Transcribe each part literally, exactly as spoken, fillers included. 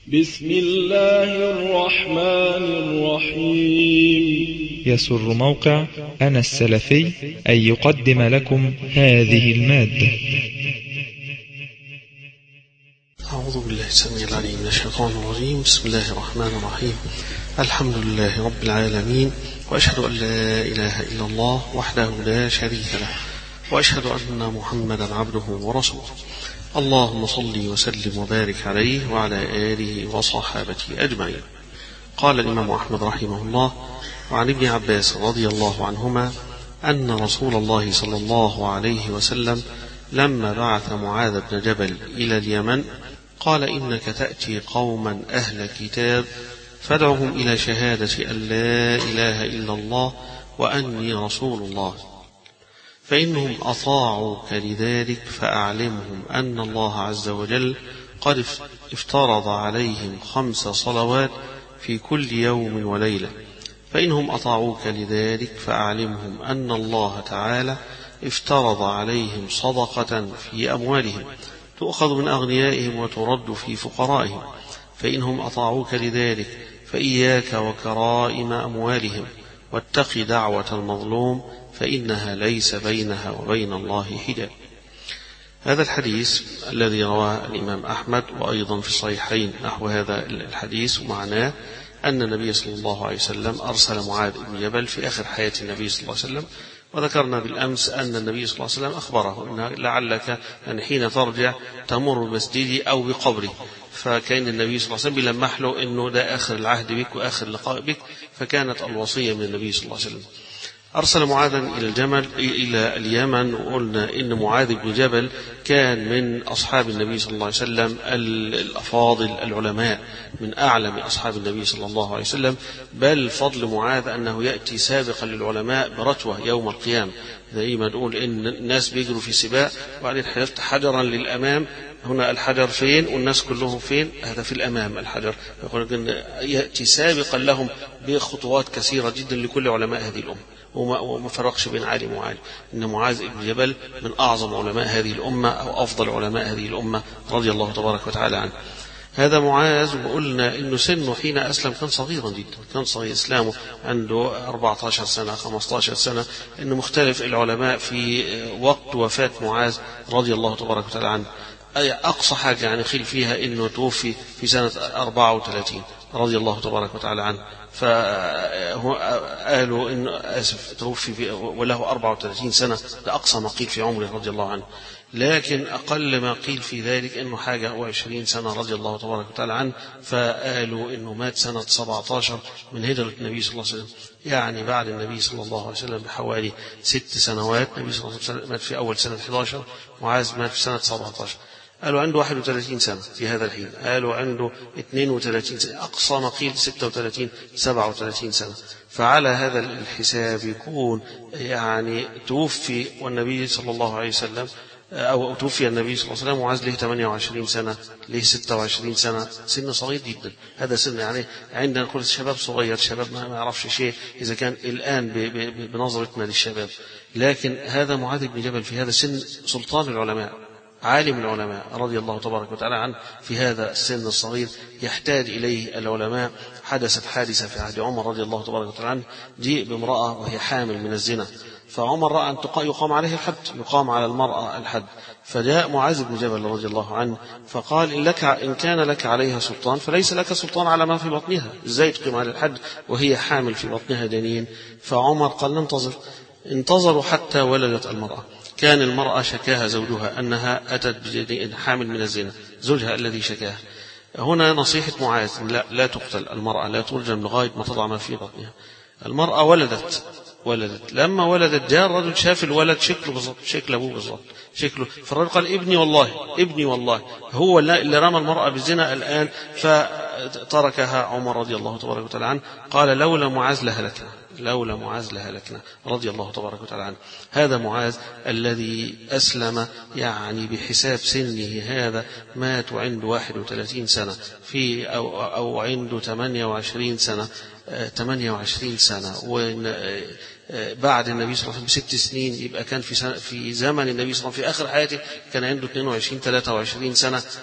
بسم الله الرحمن الرحيم. يسر موقع أنا السلفي أن يقدم لكم هذه المادة. أعوذ بالله السميع العليم من الشيطان الرجيم. بسم الله الرحمن الرحيم. الحمد لله رب العالمين، وأشهد أن لا إله إلا الله وحده لا شريك له، وأشهد أن محمدا عبده ورسوله. اللهم صل وسلم وبارك عليه وعلى آله وصحابته أجمعين. قال الإمام أحمد رحمه الله: وعن ابن عباس رضي الله عنهما أن رسول الله صلى الله عليه وسلم لما بعث معاذ بن جبل إلى اليمن قال: إنك تأتي قوما أهل كتاب فادعهم إلى شهادة أن لا إله إلا الله وأني رسول الله، فإنهم أطاعوك لذلك فأعلمهم أن الله عز وجل قد افترض عليهم خمس صلوات في كل يوم وليلة، فإنهم أطاعوك لذلك فأعلمهم أن الله تعالى افترض عليهم صدقة في أموالهم تؤخذ من أغنيائهم وترد في فقرائهم، فإنهم أطاعوك لذلك فإياك وكرائم أموالهم، واتق دعوة المظلوم فإنها ليس بينها وبين الله حجاب. هذا الحديث الذي رواه الإمام أحمد وأيضا في الصحيحين نحو هذا الحديث، ومعناه أن النبي صلى الله عليه وسلم أرسل معاذ بن جبل في آخر حياة النبي صلى الله عليه وسلم، وذكرنا بالأمس أن النبي صلى الله عليه وسلم أخبره أن لعلك أن حين ترجع تمر بمسجدي أو بقبري، فكان النبي صلى الله عليه وسلم بيلمح له أنه ده آخر العهد بك وآخر اللقاء بك، فكانت الوصية من النبي صلى الله عليه وسلم. أرسل معاذا إلى الجمل إلى اليمن، وقلنا إن معاذ بن جبل كان من أصحاب النبي صلى الله عليه وسلم الأفاضل العلماء، من أعلم أصحاب النبي صلى الله عليه وسلم، بل فضل معاذ أنه يأتي سابقا للعلماء برتوة يوم القيامة، زي ما نقول إن الناس بيجروا في سباق وبعدين حذفت حجرا للأمام، هنا الحجر فين والناس كلهم فين؟ هذا في الأمام الحجر، يقول إن يأتي سابقا لهم بخطوات كثيرة جدا لكل علماء هذه الأمة، وما فرقش بين عالم وعالم. إن معاذ بن جبل من أعظم علماء هذه الأمة أو أفضل علماء هذه الأمة رضي الله تبارك وتعالى عنه. هذا معاذ، وقلنا إنه سنه حين أسلم كان صغيرا جدا، كان صغير إسلامه عنده أربعة عشر سنة خمسة عشر سنة، إنه مختلف العلماء في وقت وفاة معاذ رضي الله تبارك وتعالى عنه. أقصى حاجة يعني خيل فيها إنه توفي في سنة أربعة وثلاثين رضي الله تبارك وتعالى عنه، فقالوا إنه آسف توفي وله أربعة وثلاثين سنة، ده أقصى ما قيل في عمره رضي الله عنه، لكن أقل ما قيل في ذلك إنه حاجة وعشرين سنة رضي الله تبارك وتعالى عنه، فقالوا إنه مات سنة سبعة عشر من هجرة النبي صلى الله عليه وسلم، يعني بعد النبي صلى الله عليه وسلم بحوالي ست سنوات. النبي صلى الله عليه وسلم مات في أول سنة أحد عشر، معاذ مات في سنة سبعة عشر. قالوا عنده واحد وثلاثين سنة في هذا الحين، قالوا عنده اثنين وثلاثين سنة، أقصى ما قيل ستة وثلاثين سبعة وثلاثين سنة. فعلى هذا الحساب يكون يعني توفي والنبي صلى الله عليه وسلم أو توفي النبي صلى الله عليه وسلم وعاز له ثمانية وعشرين سنة، له ستة وعشرين سنة، سن صغير جدا. هذا سن يعني عندنا نقول الشباب صغير، شباب ما يعرفش شيء إذا كان الآن بنظرتنا للشباب، لكن هذا معاذ بن جبل في هذا السن سلطان العلماء، عالم العلماء رضي الله تبارك وتعالى عنه في هذا السن الصغير، يحتاج إليه العلماء. حدثت حادثة في عهد عمر رضي الله تبارك وتعالى عنه، جيء بامرأة وهي حامل من الزنا، فعمر رأى أن يقام عليه الحد، يقام على المرأة الحد، فجاء معاذ بن جبل رضي الله عنه فقال: إن, لك إن كان لك عليها سلطان فليس لك سلطان على ما في بطنها، إزاي تقيم على الحد وهي حامل في بطنها جنين؟ فعمر قال: ننتظر. انتظروا حتى ولدت المرأة. كان المرأة شكاها زوجها أنها أتت بجنين حامل من الزنا، زوجها الذي شكاها. هنا نصيحة معاذ: لا, لا تقتل المرأة، لا ترجم لغاية ما تضع ما في بطنها. المرأة ولدت ولدت لما ولدت جاء الرجل شاف الولد شكله بالضبط، شكل أبوه بالضبط شكله، فالرجل قال: ابني والله ابني والله. هو اللي رمى المرأة بالزنا الآن، فتركها عمر رضي الله تبارك وتعالى عنه، قال: لولا معاذ لهلكنا، لولا معاذ لهلكنا رضي الله تبارك وتعالى عنه. هذا معاذ الذي أسلم يعني بحساب سنه هذا، مات وعنده واحد وثلاثين سنة في أو, أو عنده ثمانية وعشرين سنة، ثمانية وعشرين سنة، بعد النبي صلى الله عليه وسلم بست سنين، يبقى كان في في زمن النبي صلى الله عليه وسلم في آخر حياته كان عنده اثنين وعشرين ثلاثة وعشرين سنة،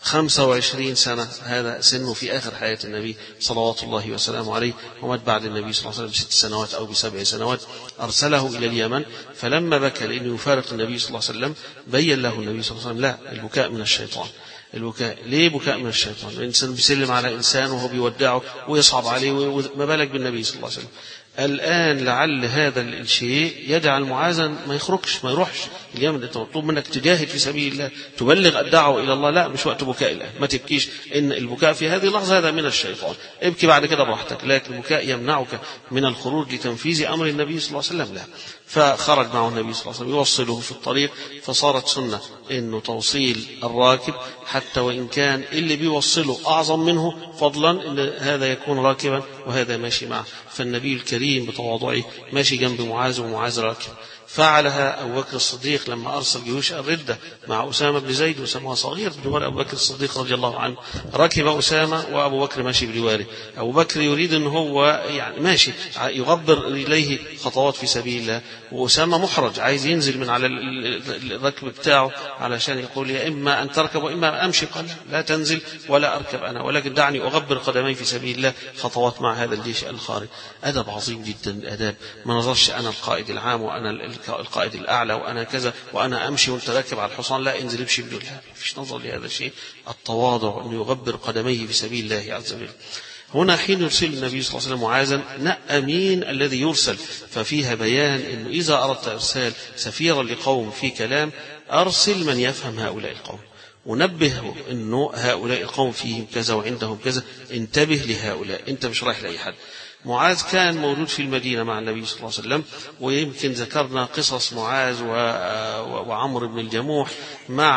خمسة وعشرين سنة، هذا سنه في آخر حياة النبي صلوات الله وسلامه عليه، ومات بعد النبي صلى الله عليه وسلم بست سنوات أو بسبع سنوات. أرسله إلى اليمن، فلما بكى لأنه يفارق النبي صلى الله عليه وسلم بين له النبي صلى الله عليه وسلم لا، البكاء من الشيطان. البكاء ليه بكاء من الشيطان؟ الإنسان بيسلم على إنسان وهو بيودعه ويصعب عليه، وما بالك بالنبي صلى الله عليه وسلم. الآن لعل هذا الشيء يجعل معاذا ما يخرجش ما يروحش اليمن. أنت مطلوب منك تجاهد في سبيل الله، تبلغ الدعوة إلى الله. لا، مش وقت بكاء الآن، ما تبكيش. إن البكاء في هذه اللحظة هذا من الشيطان، ابكي بعد كده براحتك، لكن البكاء يمنعك من الخروج لتنفيذ أمر النبي صلى الله عليه وسلم. لا. فخرج معه النبي صلى الله عليه وسلم يوصله في الطريق، فصارت سنة إنه توصيل الراكب، حتى وإن كان اللي بيوصله أعظم منه فضلا، إن هذا يكون راكبا وهذا ماشي معه. فالنبي الكريم بتواضعه ماشي جنب معاذ ومعاذ راكب. فعلها أبو بكر الصديق لما أرسل جيوش الردة مع أسامة بن زيد، وأسامة صغير بجوار أبو بكر الصديق رضي الله عنه، ركب أسامة وأبو بكر ماشي بجواره. أبو بكر يريد أن هو يعني ماشي يغبر إليه خطوات في سبيل الله، وأسامة محرج عايز ينزل من على الركب بتاعه علشان يقول يا إما أن تركب وإما أمشي. قال لا تنزل ولا أركب أنا، ولكن دعني أغبر قدمي في سبيل الله خطوات مع هذا الجيش الخارج. أدب عظيم جدا الأداب. ما نظرش أنا القائد العام وأنا القائد الأعلى وأنا كذا وأنا أمشي وأنت راكب على الحصان، لا انزل امشي بدون. لا، فيش نظر لهذا الشيء. التواضع أنه يغبر قدميه في سبيل الله عز وجل. هنا حين يرسل النبي صلى الله عليه وسلم معاذا، نأى مين الذي يرسل، ففيها بيان أنه إذا أردت إرسال سفيرا لقوم في كلام، أرسل من يفهم هؤلاء القوم، ونبه أنه هؤلاء القوم فيهم كذا وعندهم كذا، انتبه لهؤلاء، أنت مش رايح لأي حد. معاذ كان موجود في المدينة مع النبي صلى الله عليه وسلم، ويمكن ذكرنا قصص معاذ وعمرو بن الجموح مع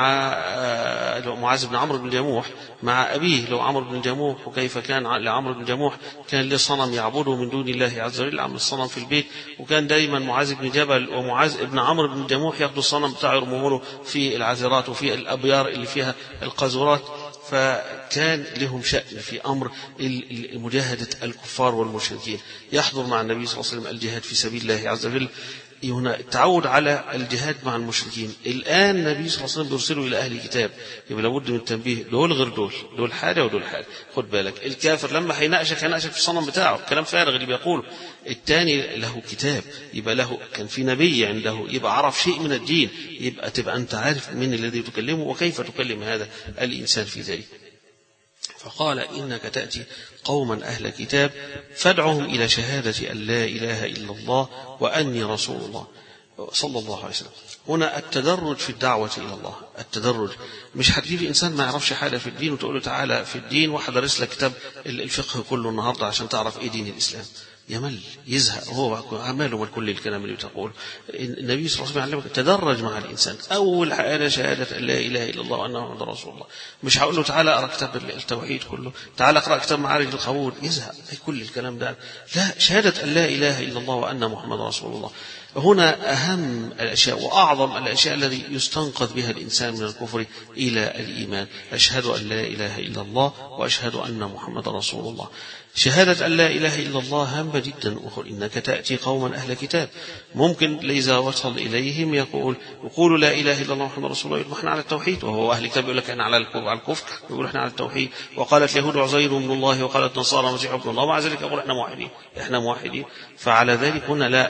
معاذ بن عمرو بن الجموح مع أبيه لو عمرو بن الجموح، وكيف كان لعمرو بن الجموح كان له صنم يعبده من دون الله عز وجل، عمل الصنم في البيت، وكان دايما معاذ بن جبل ومعاذ بن عمرو بن الجموح ياخدوا الصنم بتاعه يرموه في العذرات وفي الأبيار اللي فيها القاذورات. فكان لهم شأن في أمر مجاهدة الكفار والمشركين، يحضر مع النبي صلى الله عليه وسلم الجهاد في سبيل الله عز وجل. هنا تعود على الجهاد مع المشركين. الآن النبي صلى الله عليه وسلم بيرسله إلى أهل الكتاب، يبقى لابد من التنبيه، دول غير دول، دول حاجة ودول حاجة. خد بالك الكافر لما هيناقشك هيناقشك في الصنم بتاعه، كلام فارغ اللي بيقوله. الثاني له كتاب، يبقى له كان في نبي عنده، يبقى عرف شيء من الدين، يبقى تبقى أنت عارف من الذي تكلمه وكيف تكلم هذا الإنسان في ذلك. فقال إنك تأتي قوما أهل كتاب فادعهم إلى شهادة أن لا إله إلا الله وأني رسول الله صلى الله عليه وسلم. هنا التدرج في الدعوة إلى الله، التدرج. مش هتجيب إنسان ما يعرفش حاجة في الدين وتقول له تعالى في الدين وحدرس لك كتاب الفقه كله النهاردة عشان تعرف إيه دين الإسلام. يمل، يزهق، هو عماله من كل الكلام اللي بتقول. النبي صلى الله عليه وسلم علمك تدرج مع الإنسان. أول حاجة شهادة أن لا إله إلا الله وأن محمد رسول الله. مش هقول له تعالى أقرأ كتاب التوحيد كله، تعالى أقرأ كتاب معارج القبول، يزهق أي كل الكلام ده. لا، شهادة أن لا إله إلا الله وأن محمد رسول الله. هنا أهم الأشياء وأعظم الأشياء الذي يستنقذ بها الإنسان من الكفر إلى الإيمان. أشهد أن لا إله إلا الله وأشهد أن محمد رسول الله. شهادة أن لا إله إلا الله هامة جدا. أخر إنك تأتي قوما أهل كتاب، ممكن إذا وصل إليهم يقول يقولوا لا إله إلا الله محمد رسول الله، يقول إحنا على التوحيد، وهو أهل كتاب يقول لك إحنا على الكفر، يقول إحنا على التوحيد. وقالت اليهود عزير ابن الله وقالت نصارى مسيح ابن الله، ومع ذلك يقول إحنا موحدين، إحنا موحدين. فعلى ذلك هنا لا،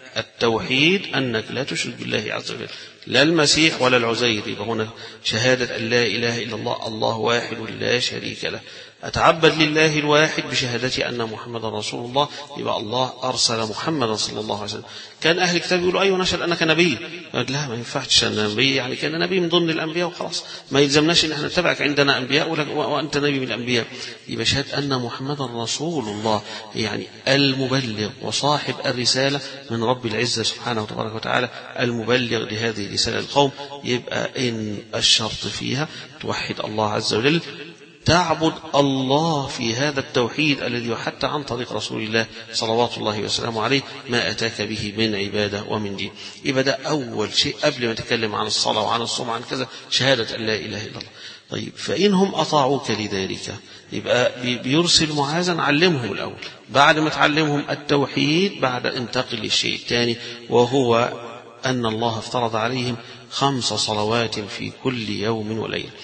التوحيد أنك لا تشرك بالله عز وجل، لا المسيح ولا العزير. يبقى هنا شهادة أن لا إله إلا الله، الله واحد لا شريك له. أتعبد لله الواحد بشهادتي أن محمد رسول الله، يبقى الله أرسل محمد صلى الله عليه وسلم. كان أهل الكتاب يقولوا أيوة نشهد أنك نبي، لا ما ينفعش أن نبي، يعني كان نبي من ضمن الأنبياء وخلاص، ما يلزمناش إن احنا نتبعك، عندنا أنبياء وأنت نبي من الأنبياء. يبقى شهد أن محمد رسول الله، يعني المبلغ وصاحب الرسالة من رب العزة سبحانه وتبارك وتعالى، المبلغ لهذه الرسالة القوم. يبقى إن الشرط فيها توحد الله عز وجل، تعبد الله في هذا التوحيد الذي حتى عن طريق رسول الله صلوات الله وسلامه عليه ما أتاك به من عبادة ومن دين. يبقى ده أول شيء قبل ما نتكلم عن الصلاة وعن الصوم وعن كذا، شهادة أن لا إله إلا الله. طيب فإنهم أطاعوك لذلك، يبقى بيرسل معاذا علمهم الأول، بعد ما تعلمهم التوحيد بعد انتقل للشيء الثاني، وهو أن الله افترض عليهم خمس صلوات في كل يوم وليلة.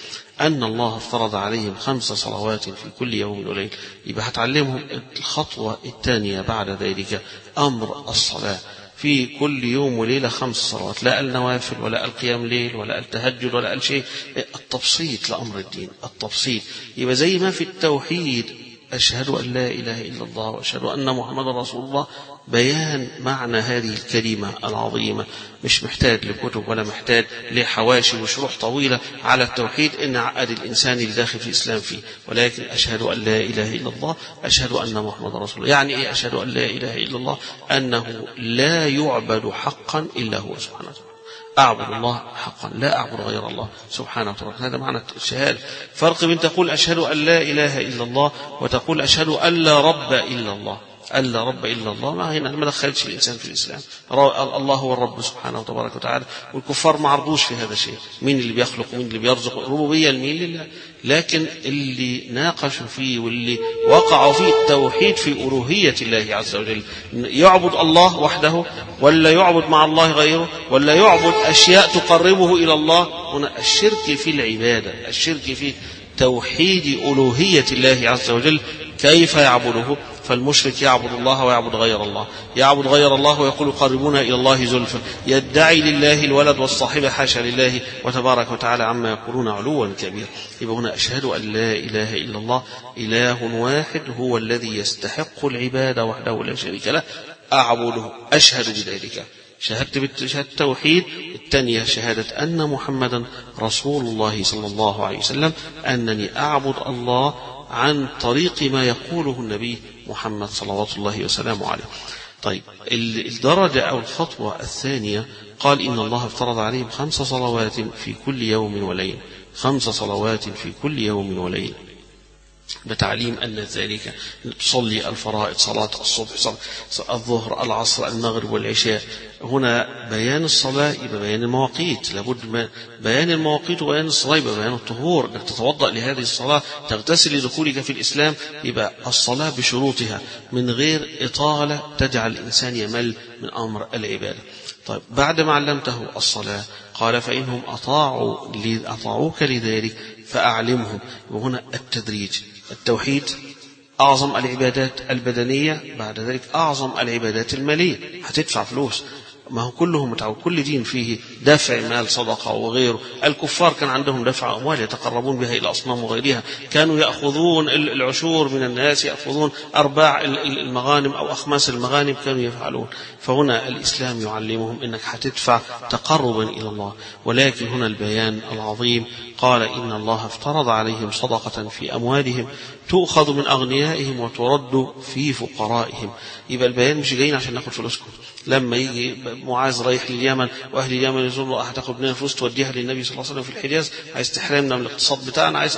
أن الله افترض عليهم خمس صلوات في كل يوم وليل، يبقى هتعلمهم الخطوة الثانية بعد ذلك أمر الصلاة في كل يوم وليلة خمس صلوات، لا النوافل ولا القيام ليل ولا التهجد ولا الشيء، التبسيط لأمر الدين، التبسيط. يبقى زي ما في التوحيد أشهد أن لا إله إلا الله وأشهد أن محمد رسول الله، بيان معنى هذه الكلمة العظيمة، مش محتاج لكتب ولا محتاج لحواشي وشروح طويلة على التوحيد إن عقد الإنسان اللي داخل في الإسلام فيه، ولكن أشهد أن لا إله إلا الله أشهد أن محمد رسول الله. يعني إيه أشهد أن لا إله إلا الله؟ أنه لا يعبد حقا إلا هو سبحانه وتعالى، أعبد الله حقا لا أعبد غير الله سبحانه وتعالى. هذا معنى الشهادة. فرق بين تقول أشهد أن لا إله إلا الله وتقول أشهد أن لا رب إلا الله. ألا رب إلا الله ما هنا ما دخلش الإنسان في الإسلام. الله هو الرب سبحانه وتبارك وتعالى، والكفار ما عرضوش في هذا الشيء. مين اللي بيخلق ومين اللي بيرزق؟ الربوبية لمين؟ لله. لكن اللي ناقشوا فيه واللي وقعوا فيه التوحيد في ألوهية الله عز وجل، يعبد الله وحده ولا يعبد مع الله غيره ولا يعبد أشياء تقربه إلى الله. هنا الشرك في العبادة، الشرك في توحيد ألوهية الله عز وجل. كيف يعبده؟ فالمشرك يعبد الله ويعبد غير الله، يعبد غير الله ويقول قربونا إلى الله زلفى، يدعي لله الولد والصاحبة حاشا لله وتبارك وتعالى عما يقولون علوا كبيرا. يبقى هنا أشهد أن لا إله إلا الله إله واحد هو الذي يستحق العبادة وحده لا شريك له، أعبده أشهد بذلك. شهدت بالشهادة التوحيد. الثانية شهادة أن محمدا رسول الله صلى الله عليه وسلم، أنني أعبد الله عن طريق ما يقوله النبي محمد صلوات الله وسلامه عليه. طيب الدرجة أو الخطوة الثانية قال إن الله افترض عليهم خمس صلوات في كل يوم وليلة، خمس صلوات في كل يوم وليلة، بتعليم أن ذلك تصلي الفرائض، صلاة الصبح، صلاة الظهر، العصر، المغرب والعشاء. هنا بيان الصلاة يبقى بيان المواقيت، لابد ما بيان المواقيت وبيان الصلاة يبقى بيان الطهور، انك تتوضأ لهذه الصلاة، تغتسل لدخولك في الإسلام. يبقى الصلاة بشروطها من غير إطالة تجعل الإنسان يمل من أمر العبادة. طيب بعد ما علمته الصلاة قال فإنهم أطاعوا أطاعوك لذلك فأعلمهم. وهنا التدريج. التوحيد أعظم العبادات البدنية، بعد ذلك أعظم العبادات المالية، هتدفع فلوس. ما هو كلهم متعود، كل دين فيه دفع مال صدقة وغيره. الكفار كان عندهم دفع أموال يتقربون بها إلى أصنام وغيرها، كانوا يأخذون العشور من الناس، يأخذون أرباع المغانم أو أخماس المغانم كانوا يفعلون. فهنا الإسلام يعلمهم أنك هتدفع تقربا إلى الله. ولكن هنا البيان العظيم قال إن الله افترض عليهم صدقة في أموالهم تؤخذ من أغنيائهم وترد في فقرائهم. يبقى البيان مش جايين عشان ناخد فلوسكم. لما يجي معاذ رايح لليمن واهل اليمن يقولوا هتاخد مننا فلوس توديها للنبي صلى الله عليه وسلم في الحجاز، عايز تحرمنا من الاقتصاد بتاعنا، عايز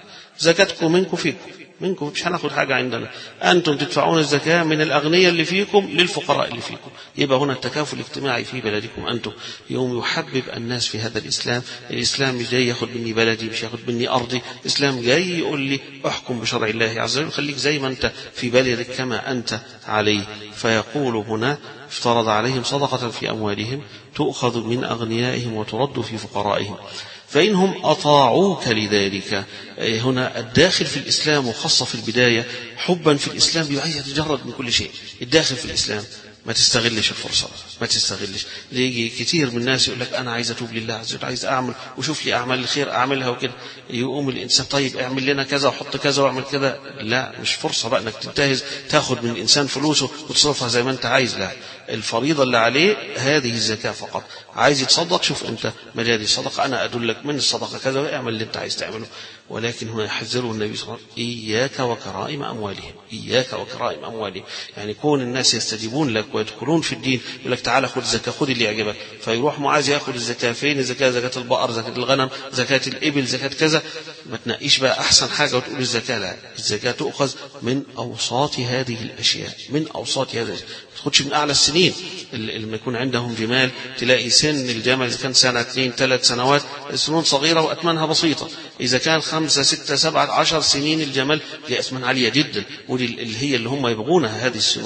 زكاتكم منكم فيكم منكم مش هناخد حاجة عندنا، أنتم تدفعون الزكاة من الأغنياء اللي فيكم للفقراء اللي فيكم. يبقى هنا التكافل الاجتماعي في بلدكم أنتم. يوم يحبب الناس في هذا الإسلام. الإسلام مش جاي ياخد مني بلدي، مش ياخد مني أرضي. الإسلام جاي يقول لي احكم بشرع الله عز وجل، خليك زي ما أنت في بلدك كما أنت عليه. فيقول هنا افترض عليهم صدقة في أموالهم تؤخذ من أغنيائهم وترد في فقرائهم فإنهم أطاعوك لذلك. هنا الداخل في الإسلام وخاصة في البداية حبا في الإسلام يتجرد من كل شيء. الداخل في الإسلام ما تستغلش الفرصة، ما تستغلش. يجي كتير من الناس يقول لك أنا عايز أتوب لله عز وجل، عايز أعمل وشوف لي أعمال الخير أعملها وكده. يقوم الإنسان طيب اعمل لنا كذا وحط كذا واعمل كذا. لا، مش فرصة بقى أنك تنتهز تاخد من الإنسان فلوسه وتصرفها زي ما أنت عايز. لا، الفريضة اللي عليه هذه الزكاة فقط. عايز يتصدق شوف أنت مجال الصدقة، أنا أدلك من الصدقة كذا واعمل اللي أنت عايز تعمله. ولكن هنا يحذره النبي صلى الله عليه وسلم إياك وكرائم أموالهم، إياك وكرائم أموالهم. يعني كون الناس يستجيبون لك ويدخلون في الدين يقول لك تعالى خذ الزكاة، خذ اللي يعجبك. فيروح معاذ يأخذ الزكاة. فين الزكاة؟ زكاة البقر، زكاة الغنم، زكاة الإبل، زكاة كذا. ما تنقيش بقى أحسن حاجة وتقول الزكاة. لا، الزكاة تؤخذ من أوساط هذه الأشياء، من أوساط هذا. ما تاخدش من أعلى السنين. لما يكون عندهم جمال تلاقي سن الجمل إذا كان سنة اثنين ثلاث سنوات السنون صغيرة وأثمانها بسيطة. إذا كان خمسة ستة سبعة عشر سنين الجمل لها أثمان عالية جدا، ودي اللي هي اللي هم يبغونها هذه السنون.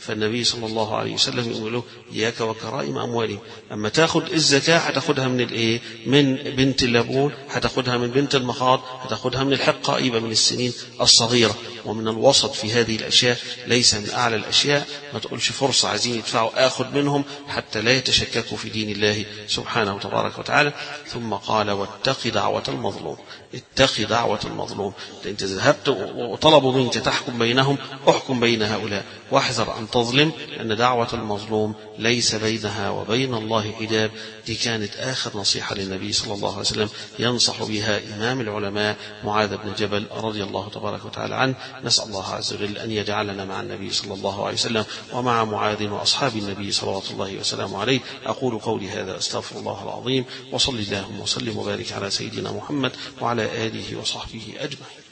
فالنبي صلى الله عليه وسلم يقول له إياك وكرائم أموالهم. أما تاخد الزكاة هتاخدها من الإيه؟ من بنت اللبون، هتاخدها من بنت المخاض، هتاخدها من الحقة، يبقى من السنين الصغيرة. ومن الوسط في هذه الأشياء ليس من أعلى الأشياء. ما تقولش فرصة عايزين يدفعوا آخذ منهم حتى لا يتشككوا في دين الله سبحانه وتبارك وتعالى. ثم قال واتق دعوة المظلوم. اتق دعوة المظلوم. أنت ذهبت وطلبوا منك تحكم بينهم، احكم بين هؤلاء واحذر أن تظلم، لأن دعوة المظلوم ليس بينها وبين الله حجاب. دي كانت آخر نصيحة للنبي صلى الله عليه وسلم ينصح بها إمام العلماء معاذ بن جبل رضي الله تبارك وتعالى عنه. نسأل الله عز وجل أن يجعلنا مع النبي صلى الله عليه وسلم ومع معاذ وأصحاب النبي صلوات الله وسلامه عليه. أقول قولي هذا أستغفر الله العظيم، وصل اللهم وسلم وبارك على سيدنا محمد وعلى آله وصحبه أجمعين.